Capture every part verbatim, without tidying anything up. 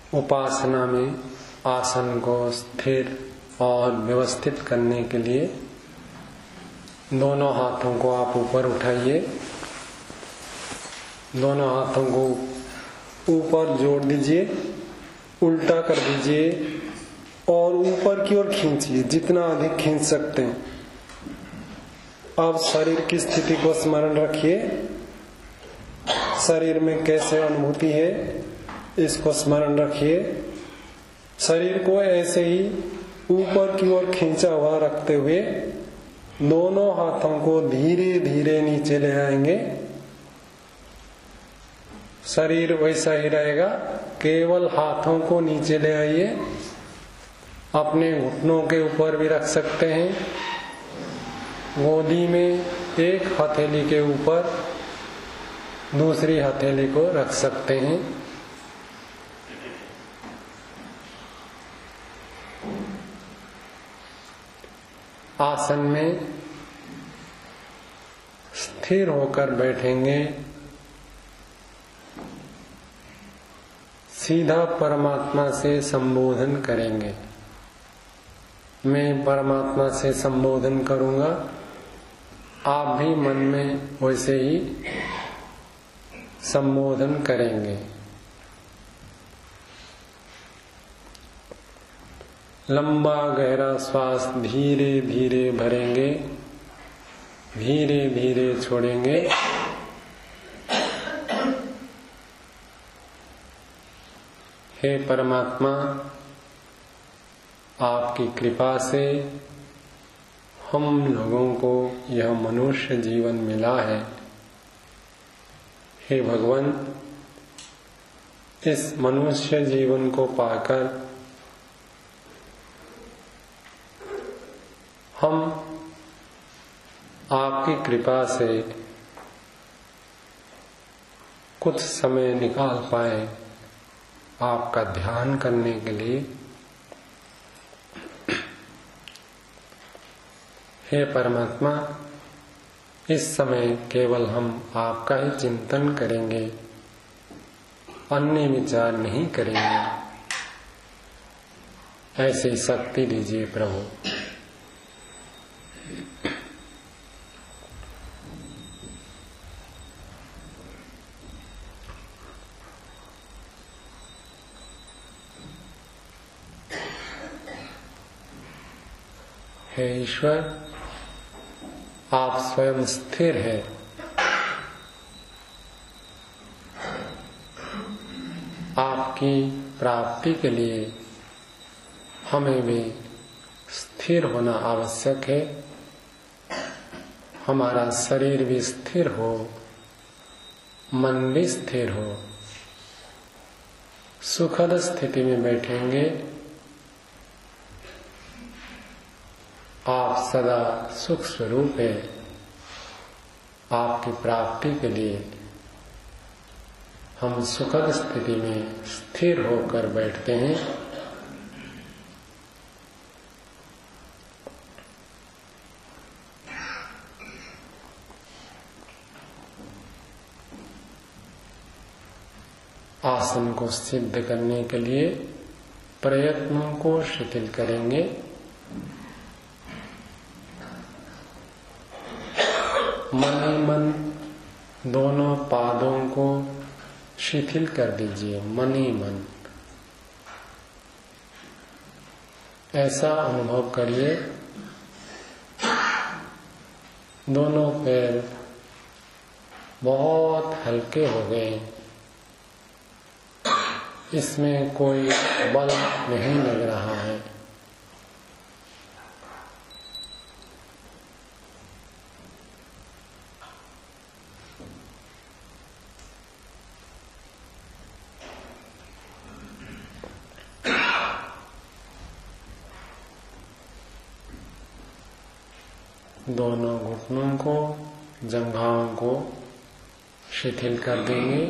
उपासना में आसन को स्थिर और व्यवस्थित करने के लिए दोनों हाथों को आप ऊपर उठाइए। दोनों हाथों को ऊपर जोड़ दीजिए, उल्टा कर दीजिए और ऊपर की ओर खींचिए, जितना अधिक खींच सकते हैं। अब शरीर की स्थिति को स्मरण रखिए। शरीर में कैसे अनुभूति है इसको स्मरण रखिए। शरीर को ऐसे ही ऊपर की ओर खींचा हुआ रखते हुए दोनों हाथों को धीरे धीरे नीचे ले आएंगे। शरीर वैसा ही रहेगा, केवल हाथों को नीचे ले आइए। अपने घुटनों के ऊपर भी रख सकते हैं। गोदी में एक हथेली के ऊपर दूसरी हथेली को रख सकते हैं। आसन में स्थिर होकर बैठेंगे। सीधा परमात्मा से संबोधन करेंगे। मैं परमात्मा से संबोधन करूंगा, आप भी मन में वैसे ही संबोधन करेंगे। लंबा गहरा श्वास धीरे धीरे भरेंगे, धीरे धीरे छोड़ेंगे। हे परमात्मा, आपकी कृपा से हम लोगों को यह मनुष्य जीवन मिला है। हे भगवान, इस मनुष्य जीवन को पाकर हम आपकी कृपा से कुछ समय निकाल पाए आपका ध्यान करने के लिए। हे परमात्मा, इस समय केवल हम आपका ही चिंतन करेंगे, अन्य विचार नहीं करेंगे। ऐसी शक्ति दीजिए प्रभु। हे ईश्वर, आप स्वयं स्थिर हैं। आपकी प्राप्ति के लिए हमें भी स्थिर होना आवश्यक है। हमारा शरीर भी स्थिर हो, मन भी स्थिर हो। सुखद स्थिति में बैठेंगे। आप सदा सुख स्वरूप है। आपकी प्राप्ति के लिए हम सुखद स्थिति में स्थिर होकर बैठते हैं। आसन को सिद्ध करने के लिए प्रयत्नों को शिथिल करेंगे। मन ही मन दोनों पादों को शिथिल कर दीजिए। मन ही मन ऐसा अनुभव करिए दोनों पैर बहुत हल्के हो गए। इसमें कोई बल नहीं लग रहा है। दोनों घुटनों को, जंघाओं को शिथिल कर देंगे।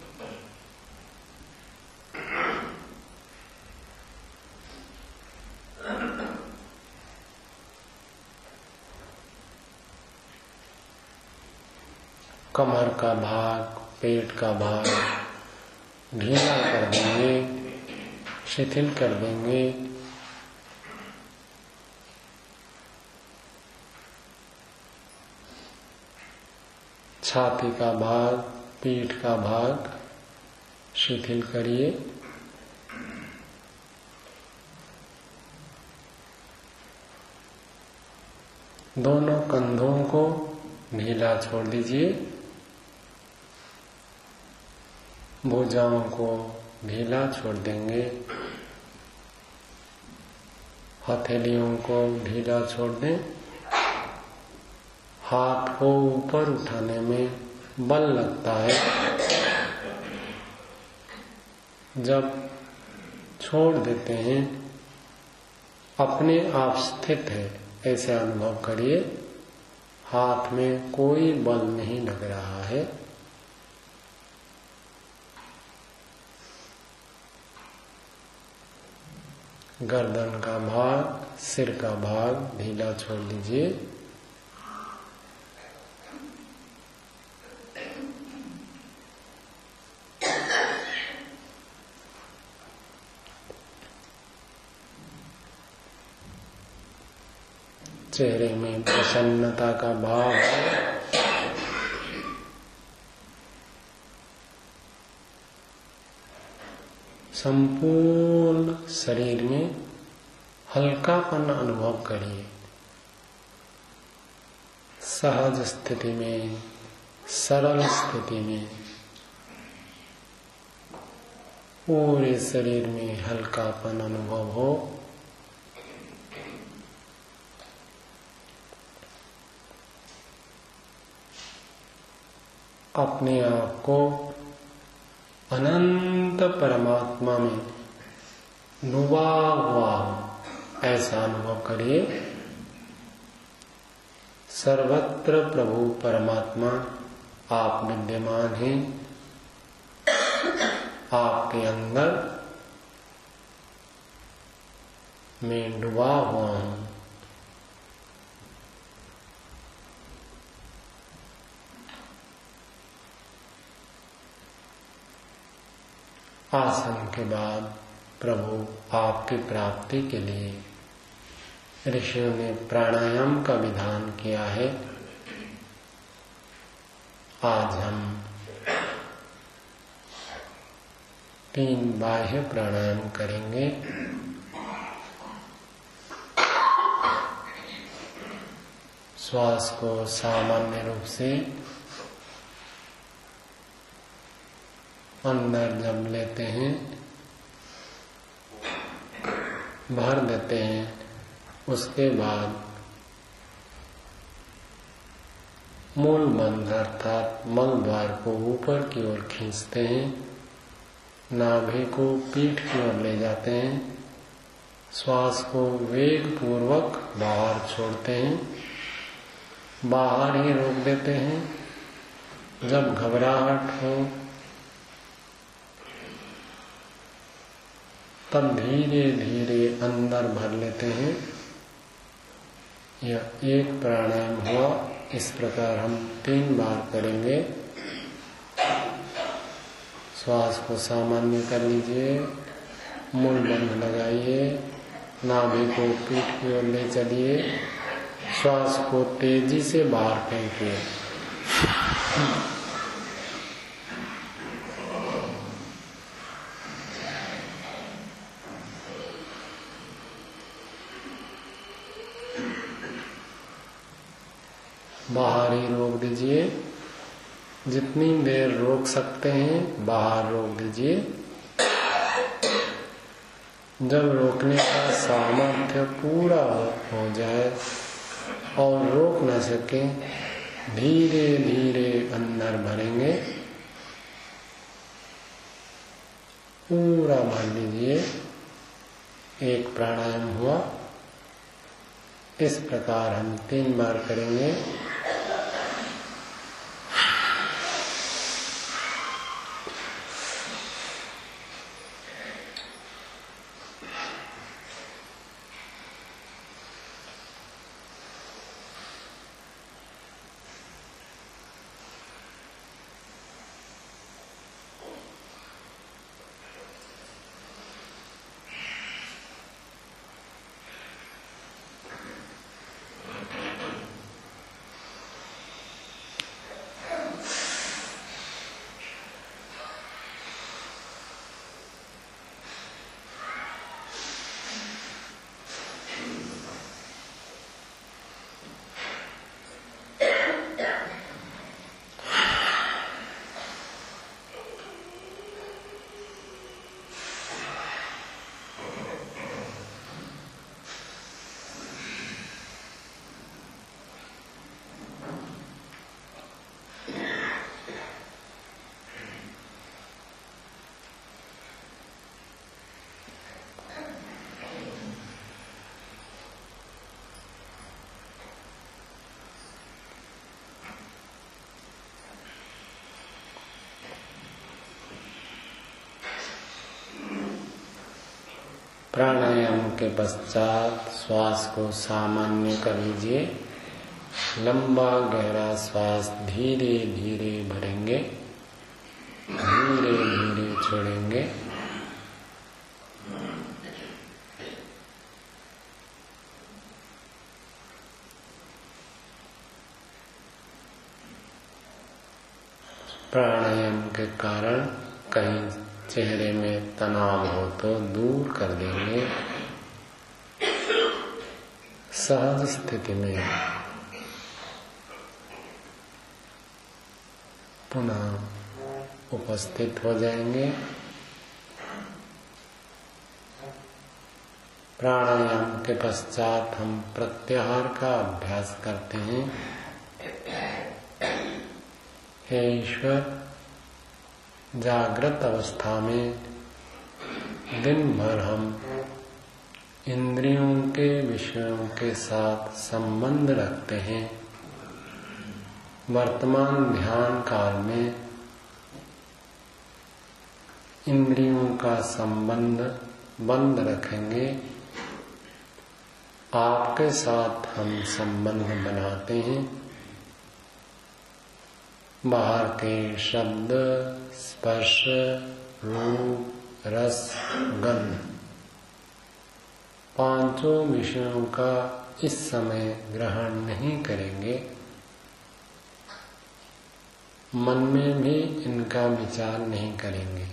कमर का भाग, पेट का भाग ढीला कर देंगे। शिथिल कर देंगे। छाती का भाग, पीठ का भाग शिथिल करिए। दोनों कंधों को ढीला छोड़ दीजिए। भुजाओं को ढीला छोड़ देंगे। हथेलियों को ढीला छोड़ दें। हाथ को ऊपर उठाने में बल लगता है, जब छोड़ देते हैं अपने आप स्थित है ऐसे अनुभव करिए। हाथ में कोई बल नहीं लग रहा है। गर्दन का भाग, सिर का भाग ढीला छोड़ दीजिए। चेहरे में प्रसन्नता का भाव है। संपूर्ण शरीर में हल्कापन अनुभव करिए। सहज स्थिति में, सरल स्थिति में पूरे शरीर में हल्कापन अनुभव हो। अपने आप को अनंत परमात्मा में डूबा हुआ ऐसा अनुभव करिए। सर्वत्र प्रभु परमात्मा आप विद्यमान हैं। आपके अंदर मैं डूबा हुआ हूं। आसन के बाद प्रभु आपकी प्राप्ति के लिए ऋषियों ने प्राणायाम का विधान किया है। आज हम तीन बाह्य प्राणायाम करेंगे। श्वास को सामान्य रूप से अंदर जब लेते हैं, भर देते हैं, उसके बाद मूल बंध अर्थात मल द्वार को ऊपर की ओर खींचते हैं। नाभि को पीठ की ओर ले जाते हैं। श्वास को वेग पूर्वक बाहर छोड़ते हैं। बाहर ही रोक देते हैं। जब घबराहट हो तब धीरे धीरे अंदर भर लेते हैं। यह एक प्राणायाम हुआ। इस प्रकार हम तीन बार करेंगे। श्वास को सामान्य कर लीजिए। मूल बंध लगाइए। नाभि को पीठ की ओर ले चलिए। श्वास को तेजी से बाहर फेंकिए। बाहर ही रोक दीजिए। जितनी देर रोक सकते हैं बाहर रोक दीजिए। जब रोकने का सामर्थ्य पूरा हो जाए और रोक न सके, धीरे धीरे अंदर भरेंगे। पूरा भर लीजिए। एक प्राणायाम हुआ। इस प्रकार हम तीन बार करेंगे। प्राणायाम के पश्चात श्वास को सामान्य कर लीजिए। लंबा गहरा श्वास धीरे धीरे भरेंगे, धीरे धीरे छोड़ेंगे। प्राणायाम के कारण कहीं चेहरे में तनाव हो तो दूर कर देंगे। सहज स्थिति में पुनः उपस्थित हो जाएंगे। प्राणायाम के पश्चात हम प्रत्याहार का अभ्यास करते हैं। हे ईश्वर, जागृत अवस्था में दिन भर हम इंद्रियों के विषयों के साथ संबंध रखते हैं। वर्तमान ध्यान काल में इंद्रियों का संबंध बंद रखेंगे। आपके साथ हम संबंध बनाते हैं। बाहर के शब्द, स्पर्श, रूप, रस, गंध पांचों विषयों का इस समय ग्रहण नहीं करेंगे। मन में भी इनका विचार नहीं करेंगे।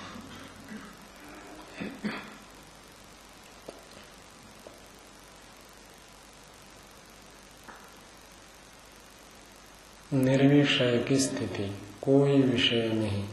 निर्विषय की स्थिति, कोई विषय नहीं।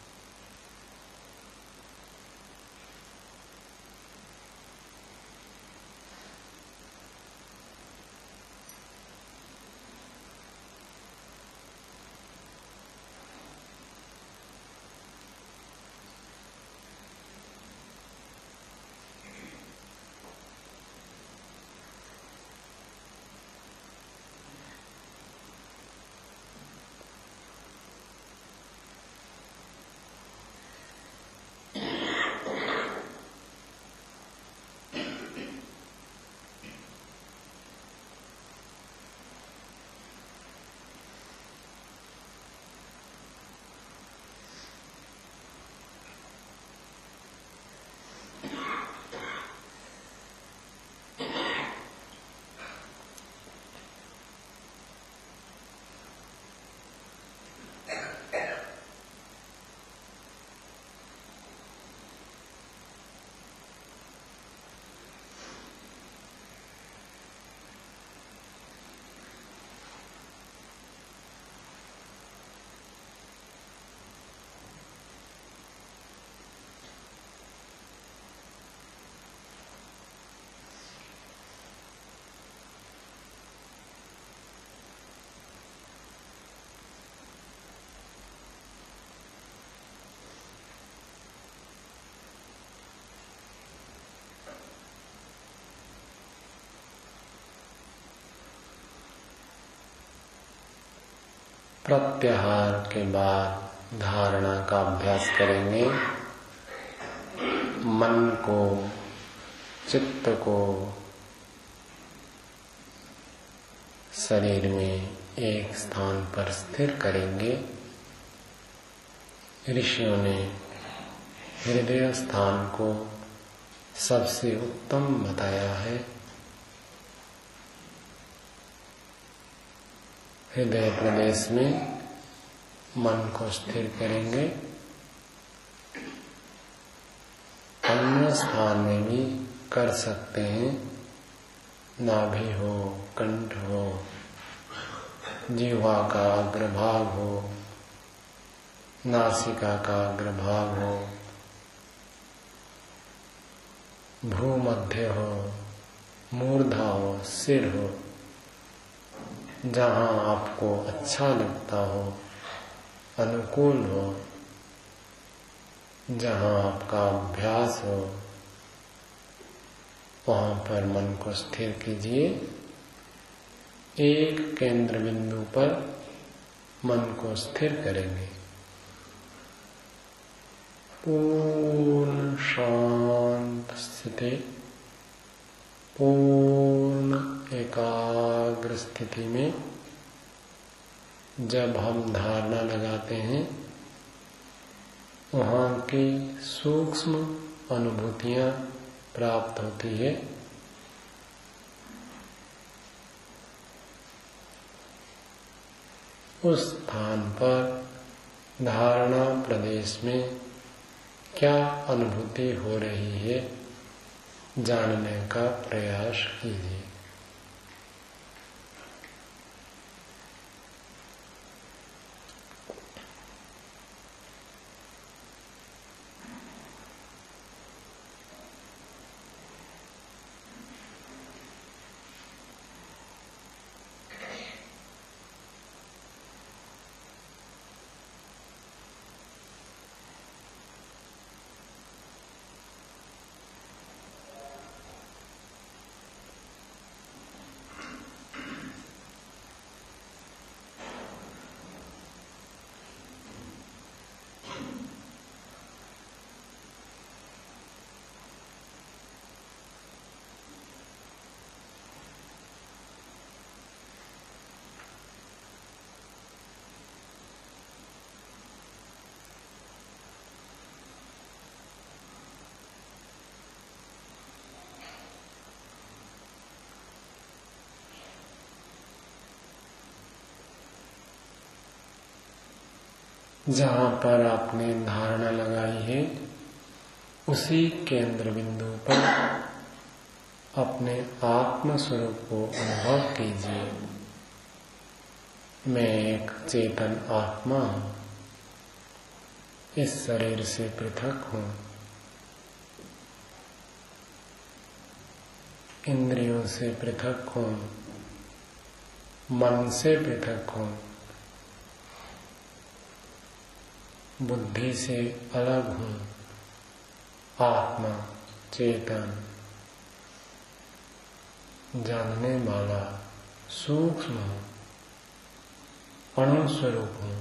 प्रत्याहार के बाद धारणा का अभ्यास करेंगे। मन को, चित्त को शरीर में एक स्थान पर स्थिर करेंगे। ऋषियों ने हृदय स्थान को सबसे उत्तम बताया है। हृदय प्रदेश में मन को स्थिर करेंगे। अन्य स्थान में भी कर सकते हैं। नाभि हो, कंठ हो, जिह्वा का अग्रभाग हो, नासिका का अग्रभाग हो, भ्रूमध्य हो, मूर्धा हो, सिर हो, जहाँ आपको अच्छा लगता हो, अनुकूल हो, जहाँ आपका अभ्यास हो, वहाँ पर मन को स्थिर कीजिए। एक केंद्र बिंदु पर मन को स्थिर करेंगे। पूर्ण शांत स्थिति, पूर्ण एकाग्र स्थिति में जब हम धारणा लगाते हैं, वहाँ की सूक्ष्म अनुभूतियाँ प्राप्त होती है। उस स्थान पर धारणा प्रदेश में क्या अनुभूति हो रही है, जानने का प्रयास कीजिए। जहाँ पर आपने धारणा लगाई है, उसी केंद्र बिंदु पर अपने आत्म स्वरूप को अनुभव कीजिए। मैं एक चेतन आत्मा हूँ, इस शरीर से पृथक हूँ, इंद्रियों से पृथक हूँ, मन से पृथक हूँ, बुद्धि से अलग हूँ। आत्मा, चेतन, जानने वाला, सूक्ष्म हूँ, अणुस्वरूप हूँ।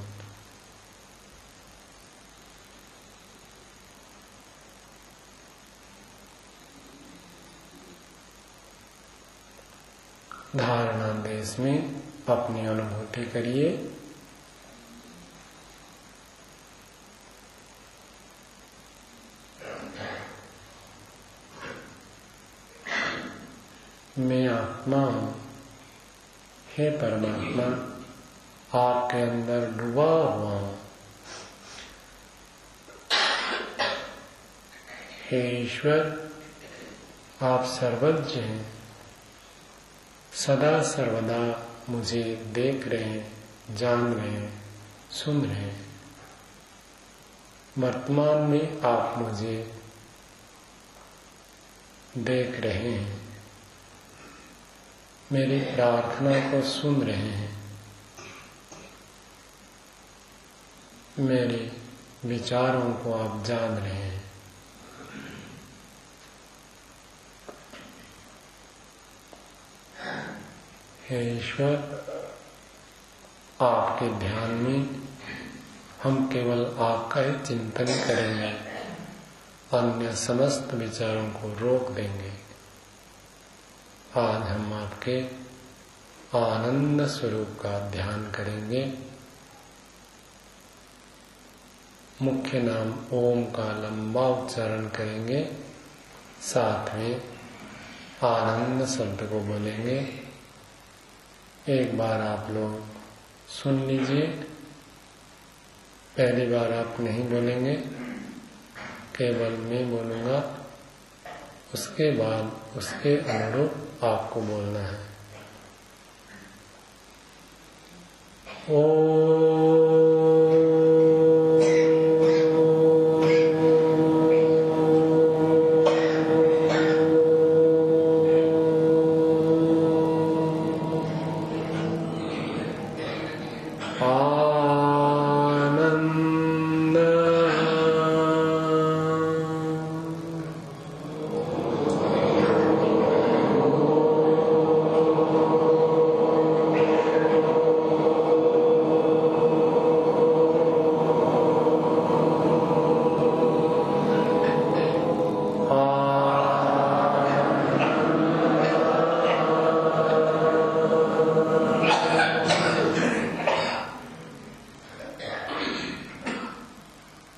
धारणा देश में अपनी अनुभूति करिए। मैं आत्मा हूँ, हे परमात्मा, आपके अंदर डूबा हुआ हूँ। हे ईश्वर, आप सर्वज्ञ हैं, सदा सर्वदा मुझे देख रहे हैं, जान रहे हैं, सुन रहे हैं। वर्तमान में आप मुझे देख रहे हैं, मेरी प्रार्थना को सुन रहे हैं, मेरे विचारों को आप जान रहे हैं। हे ईश्वर, आपके ध्यान में हम केवल आपका ही चिंतन करेंगे, अन्य समस्त विचारों को रोक देंगे। आज हम आपके आनंद स्वरूप का ध्यान करेंगे। मुख्य नाम ओम का लंबा उच्चारण करेंगे, साथ में आनंद शब्द को बोलेंगे। एक बार आप लोग सुन लीजिए। पहली बार आप नहीं बोलेंगे, केवल मैं बोलूँगा, उसके बाद उसके अनुरूप आपको बोलना है। ओ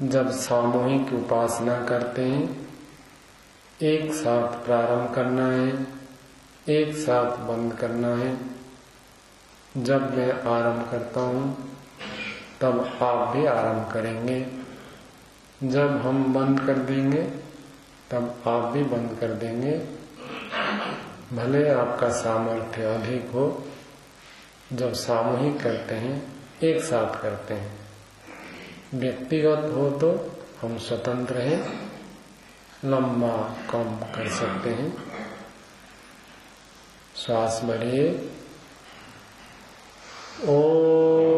जब सामूहिक उपासना करते हैं, एक साथ प्रारंभ करना है, एक साथ बंद करना है। जब मैं आरंभ करता हूँ तब आप भी आरंभ करेंगे, जब हम बंद कर देंगे तब आप भी बंद कर देंगे। भले आपका सामर्थ्य अधिक हो, जब सामूहिक करते हैं, एक साथ करते हैं। व्यक्तिगत हो तो हम स्वतंत्र हैं, लंबा कम कर सकते हैं। श्वास भरिए। ओ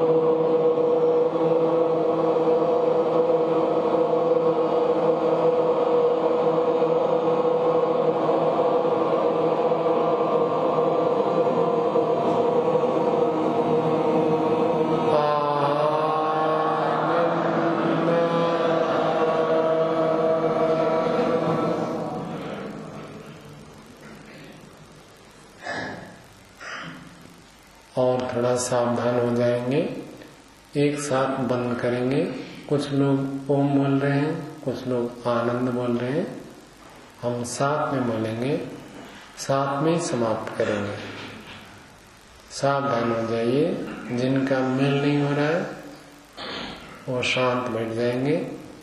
और थोड़ा सावधान हो जाएंगे, एक साथ बंद करेंगे। कुछ लोग ओम बोल रहे हैं, कुछ लोग आनंद बोल रहे हैं। हम साथ में बोलेंगे, साथ में समाप्त करेंगे। सावधान हो जाइए, जिनका मेल नहीं हो रहा है वो शांत बैठ जाएंगे।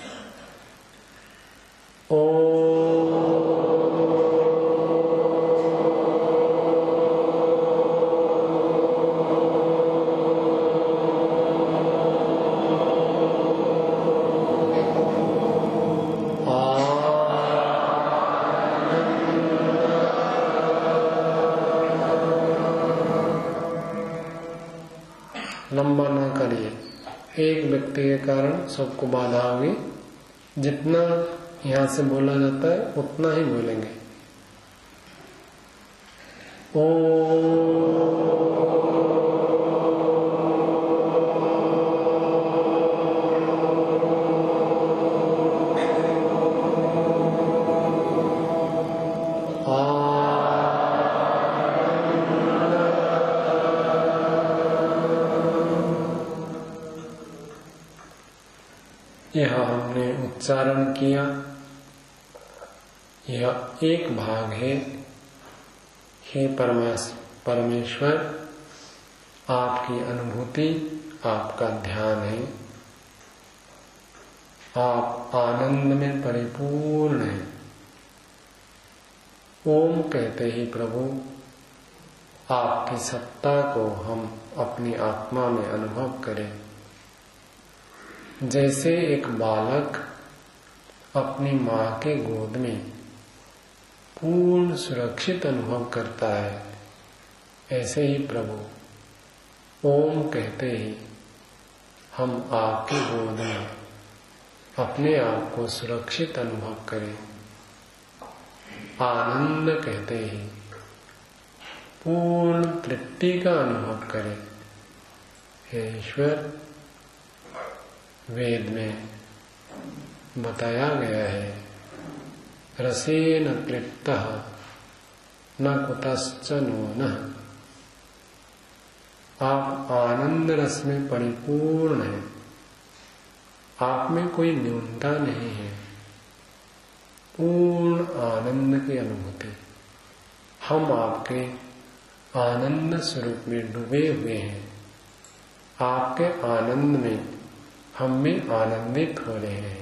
ओ लंबा ना करिए, एक व्यक्ति के कारण सबको बाधा होगी। जितना यहाँ से बोला जाता है उतना ही बोलेंगे। ओ यहाँ हमने उच्चारण किया। यह एक भाग है। हे परमेश्वर, आपकी अनुभूति, आपका ध्यान है। आप आनंद में परिपूर्ण हैं। ओम कहते ही प्रभु आपकी सत्ता को हम अपनी आत्मा में अनुभव करें। जैसे एक बालक अपनी माँ के गोद में पूर्ण सुरक्षित अनुभव करता है, ऐसे ही प्रभु ओम कहते ही हम आपके गोद में अपने आप को सुरक्षित अनुभव करें। आनंद कहते ही पूर्ण तृप्ति का अनुभव करें। हे ईश्वर, वेद में बताया गया है, रसेन तृप्तः न कुतश्च नो नः। आप आनंद रस में परिपूर्ण हैं, आप में कोई न्यूनता नहीं है। पूर्ण आनंद की अनुभूति। हम आपके आनंद स्वरूप में डूबे हुए हैं। आपके आनंद में हम भी आनंदित हो रहे हैं।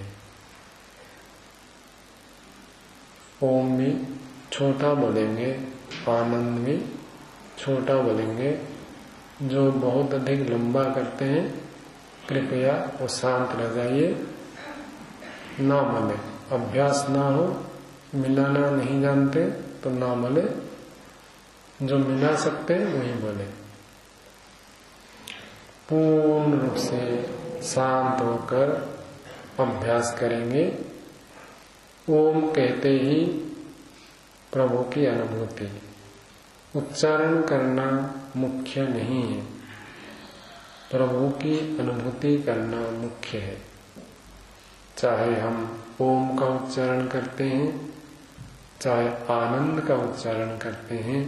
ओम में छोटा बोलेंगे, आनंद में छोटा बोलेंगे। जो बहुत अधिक लंबा करते हैं कृपया वो शांत रह जाइए, ना बोले। अभ्यास ना हो, मिलाना नहीं जानते तो ना बोले, जो मिला सकते हैं वही बोले। पूर्ण रूप से शांत होकर अभ्यास करेंगे। ओम कहते ही प्रभु की अनुभूति। उच्चारण करना मुख्य नहीं है, प्रभु की अनुभूति करना मुख्य है। चाहे हम ओम का उच्चारण करते हैं, चाहे आनंद का उच्चारण करते हैं,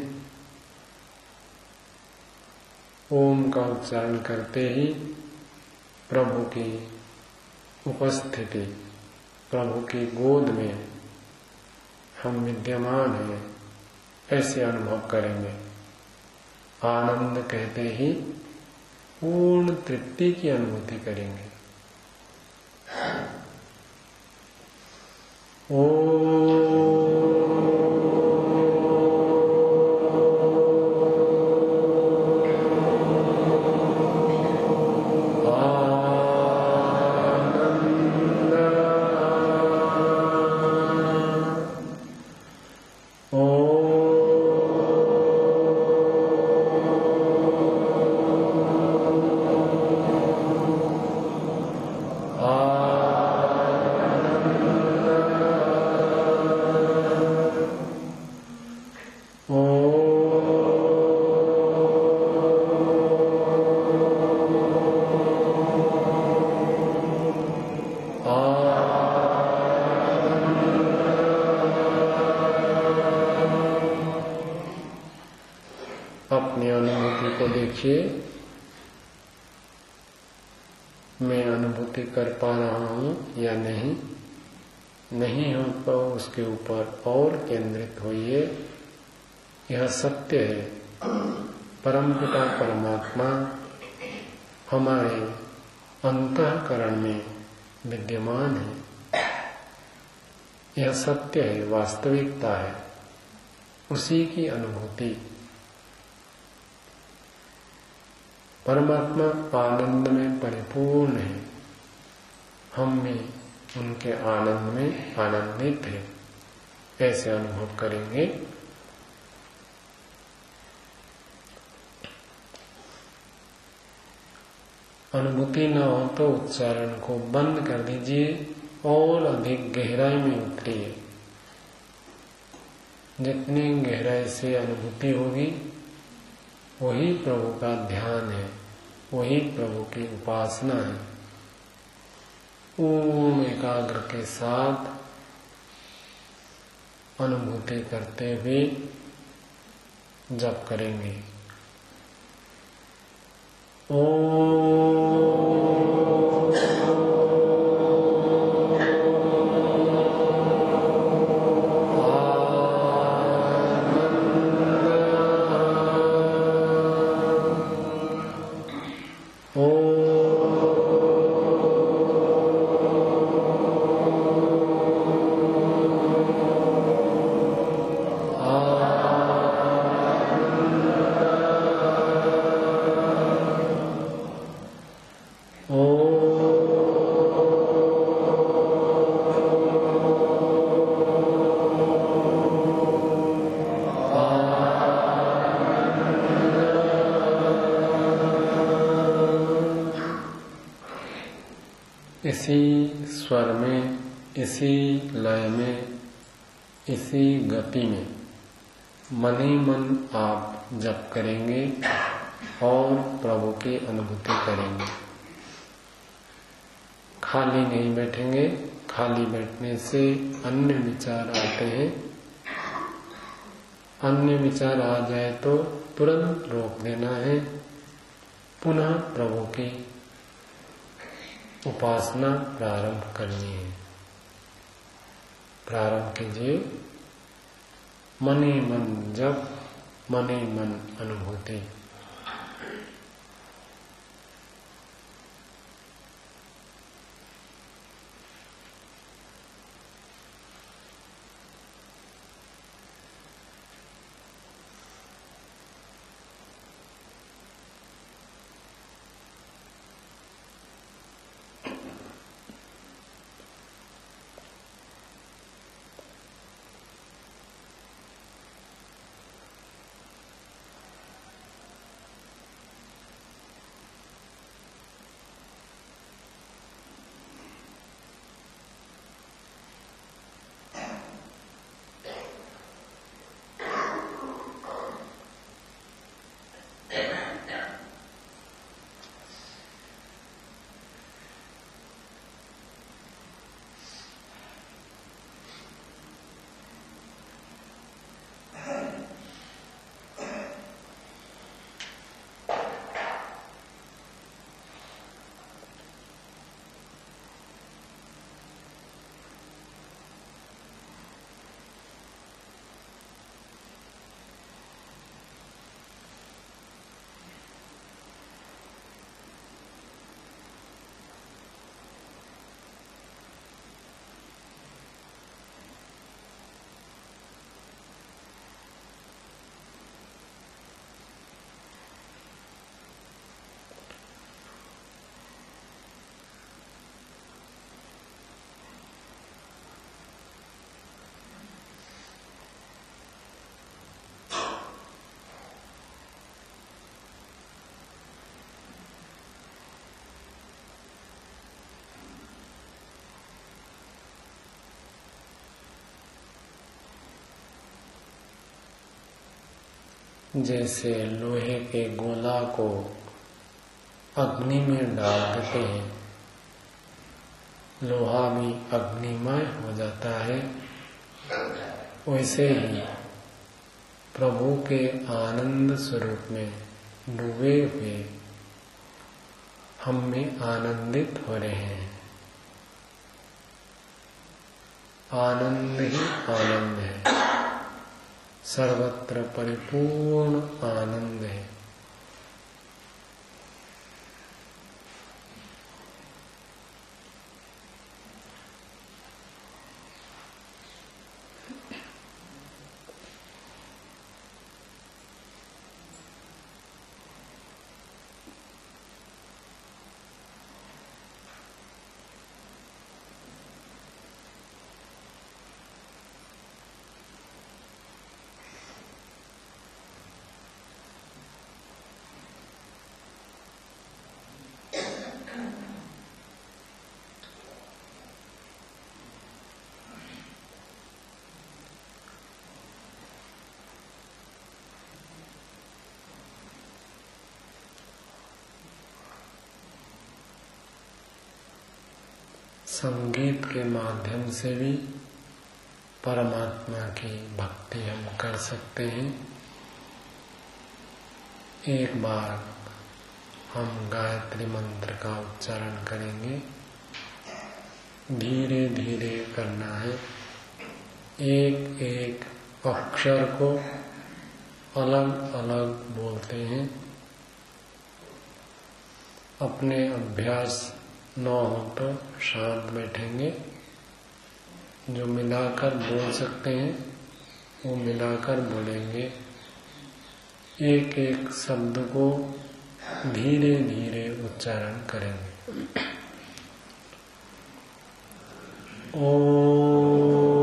ओम का उच्चारण करते ही प्रभु की उपस्थिति, प्रभु की गोद में हम विद्यमान हैं, ऐसे अनुभव करेंगे। आनंद कहते ही पूर्ण तृप्ति की अनुभूति करेंगे। ओ अपनी अनुभूति को देखिए। मैं अनुभूति कर पा रहा हूं या नहीं, नहीं हो तो उसके ऊपर और केंद्रित होइए। यह सत्य है, परमपिता परमात्मा हमारे अंतःकरण में विद्यमान है। यह सत्य है, वास्तविकता है, उसी की अनुभूति। परमात्मा आनंद में परिपूर्ण है, हम भी उनके आनंद में आनंदित हैं, ऐसे अनुभव करेंगे। अनुभूति न हो तो उच्चारण को बंद कर दीजिए और अधिक गहराई में उतरिए। जितनी गहराई से अनुभूति होगी वही प्रभु का ध्यान है, वही प्रभु की उपासना है। ओम एकाग्र के साथ अनुभूति करते हुए जप करेंगे। ओम इसी स्वर में, इसी लय में, इसी गति में मन ही मन आप जप करेंगे और प्रभु की अनुभूति करेंगे। खाली नहीं बैठेंगे, खाली बैठने से अन्य विचार आते हैं। अन्य विचार आ जाए तो तुरंत रोक देना है, पुनः प्रभु की उपासना प्रारंभ करनी है। प्रारंभ कीजिए, मन ही मन जप, मन ही मन अनुभूति। जैसे लोहे के गोला को अग्नि में डाल देते हैं, लोहा भी अग्निमय हो जाता है, वैसे ही प्रभु के आनंद स्वरूप में डूबे हुए हम में आनंदित हो रहे हैं। आनंद ही आनंद है, सर्वत्र परिपूर्ण आनंद है। संगीत के माध्यम से भी परमात्मा की भक्ति हम कर सकते हैं। एक बार हम गायत्री मंत्र का उच्चारण करेंगे, धीरे धीरे करना है। एक एक अक्षर को अलग अलग बोलते हैं। अपने अभ्यास न हो तो शांत बैठेंगे। जो मिलाकर बोल सकते हैं वो मिलाकर बोलेंगे। एक एक शब्द को धीरे धीरे उच्चारण करेंगे। ओम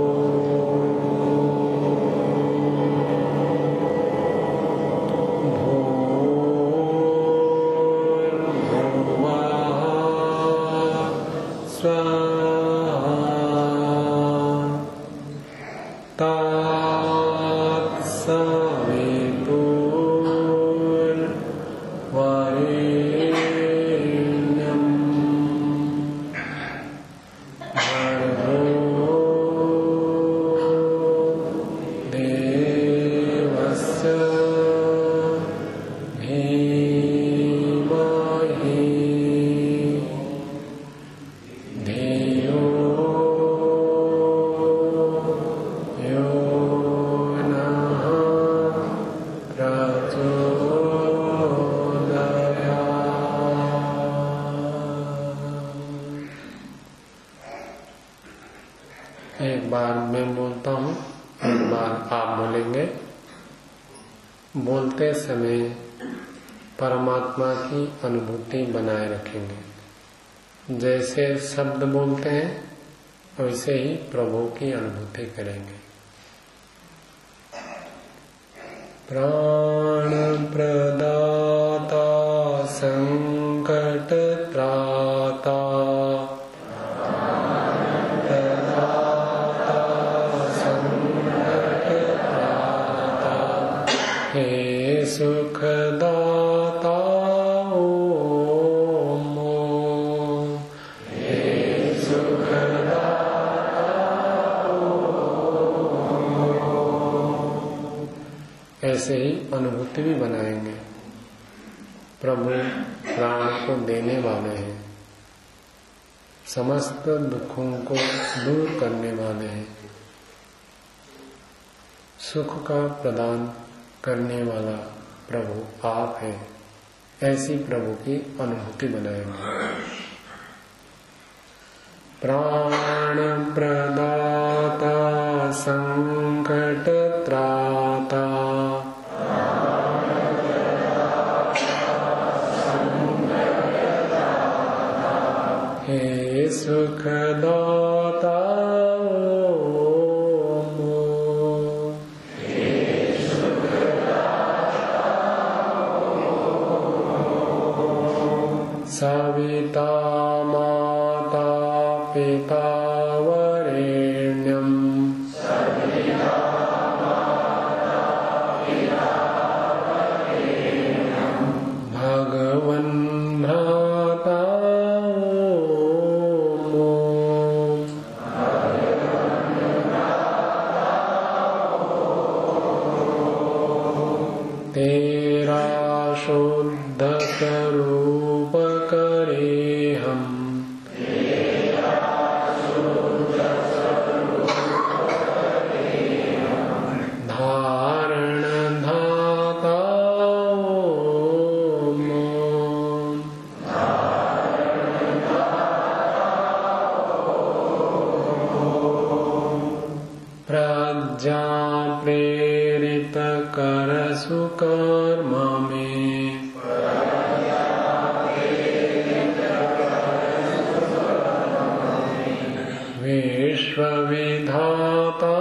एक बार मैं बोलता हूँ, एक बार आप बोलेंगे। बोलते समय परमात्मा की अनुभूति बनाए रखेंगे। जैसे शब्द बोलते हैं वैसे ही प्रभु की अनुभूति करेंगे। प्राण प्रदाता संकट त्राता, हे सुखदाता ओम, हे सुखदाता ओम। ऐसे ही अनुभूति भी बनाएंगे। प्रभु प्राण को देने वाले हैं, समस्त दुखों को दूर करने वाले हैं, सुख का प्रदान करने वाला प्रभु आप हैं। ऐसी प्रभु की अनुभूति बनाएंगे। प्राण प्रदाता संकट त्राता, हे सुखदाता सविता माता पिता वरेण्यम्, सविता माता पिता तेरा शुद्ध स्वरूप करे हम, धारण धाता ओम, प्रज्ञा प्रेरित कर सुकर्म में, विश्व विधाता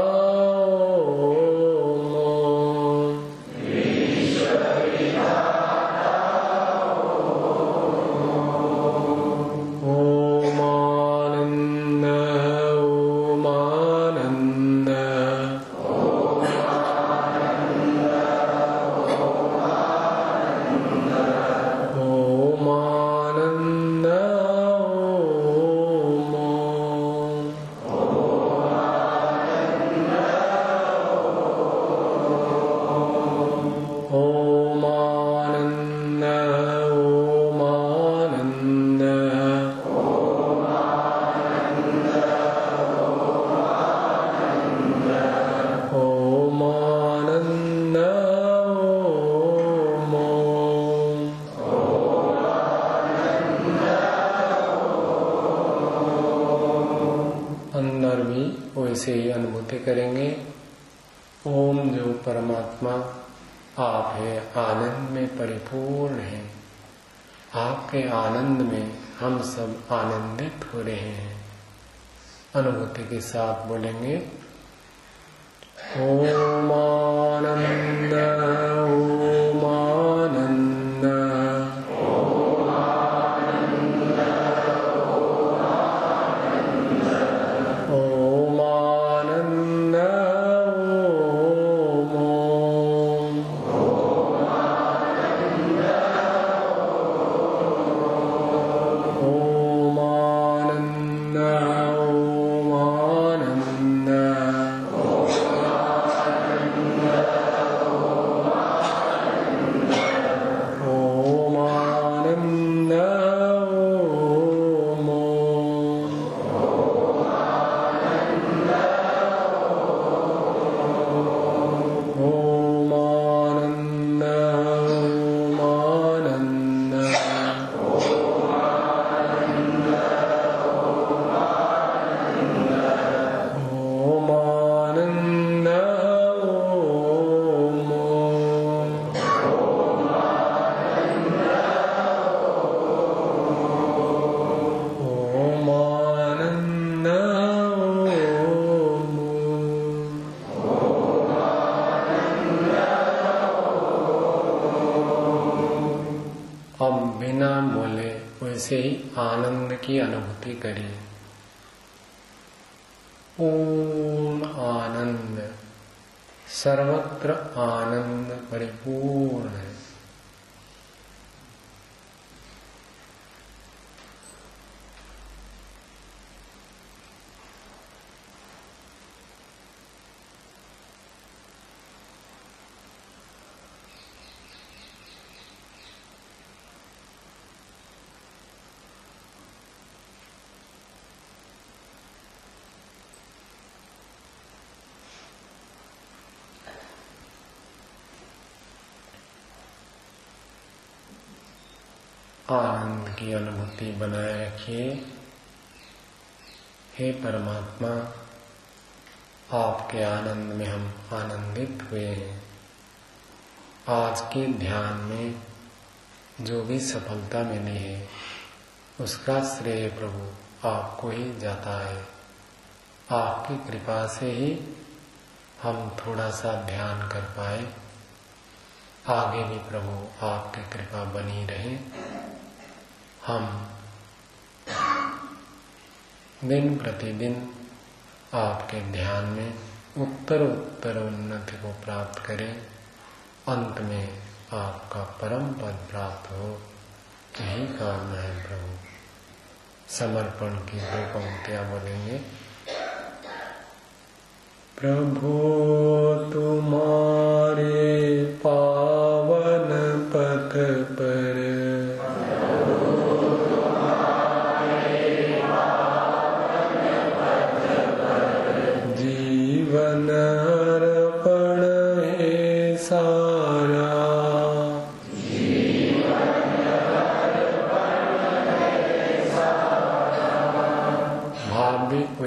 वैसे ही अनुभूति करेंगे। ओम जो परमात्मा आप है, आनंद में परिपूर्ण है। आपके आनंद में हम सब आनंदित हो रहे हैं। अनुभूति के साथ बोलेंगे ओम आनंद ओम आनंद ओम आनंद ओम आनंद ओम आनंद ओम आनंद ओम आनंद ओम आनंद ओम आनंद ओम आनंद हम बिना बोले वैसे ही आनंद की अनुभूति करिए। पूर्ण आनंद, सर्वत्र आनंद परिपूर्ण है। आनंद की अनुभूति बनाए रखिए। हे परमात्मा, आपके आनंद में हम आनंदित हुए हैं। आज के ध्यान में जो भी सफलता मिली है उसका श्रेय प्रभु आपको ही जाता है। आपकी कृपा से ही हम थोड़ा सा ध्यान कर पाए। आगे भी प्रभु आपकी कृपा बनी रहे। हम दिन प्रतिदिन आपके ध्यान में उत्तर उत्तर उन्नति को प्राप्त करें। अंत में आपका परम पद प्राप्त हो, यही कामना है प्रभु। समर्पण की दो पंक्तियां बोलेंगे। प्रभु तुम्हारे पावन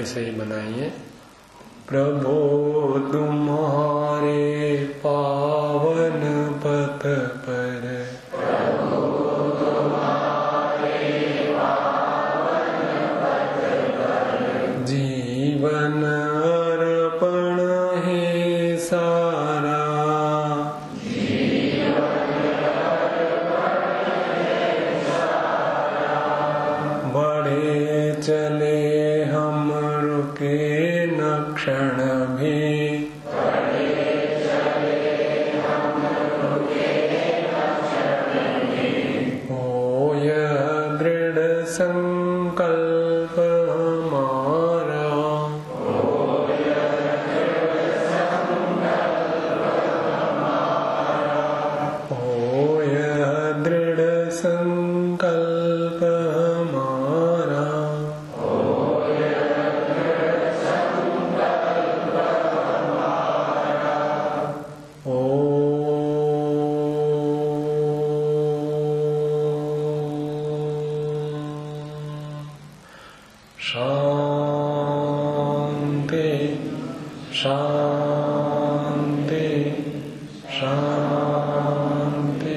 थोड़ी सही बनाइए। प्रभो तुम्हारे पावन पथ पर, प्रभु तुम्हारे पावन पथ पर, जीवन अर्पण है सारा, जीवन अर्पण है सारा। बढ़े चले हम रुके न क्षण भी, बढ़े चले हम रुके न क्षण भी। हो यह दृढ़ संकल्प हमारा, हो यह दृढ़ संकल्प हमारा, हो यह दृढ़ संकल्प हमारा। हो यह दृढ़ संकल्प हमारा। शांति शांति शांति।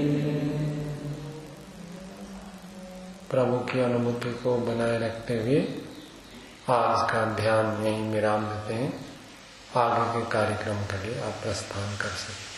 प्रभु की अनुभूति को बनाए रखते हुए आज का ध्यान यहीं विराम देते हैं। आगे के कार्यक्रम के लिए आप प्रस्थान कर सकते हैं।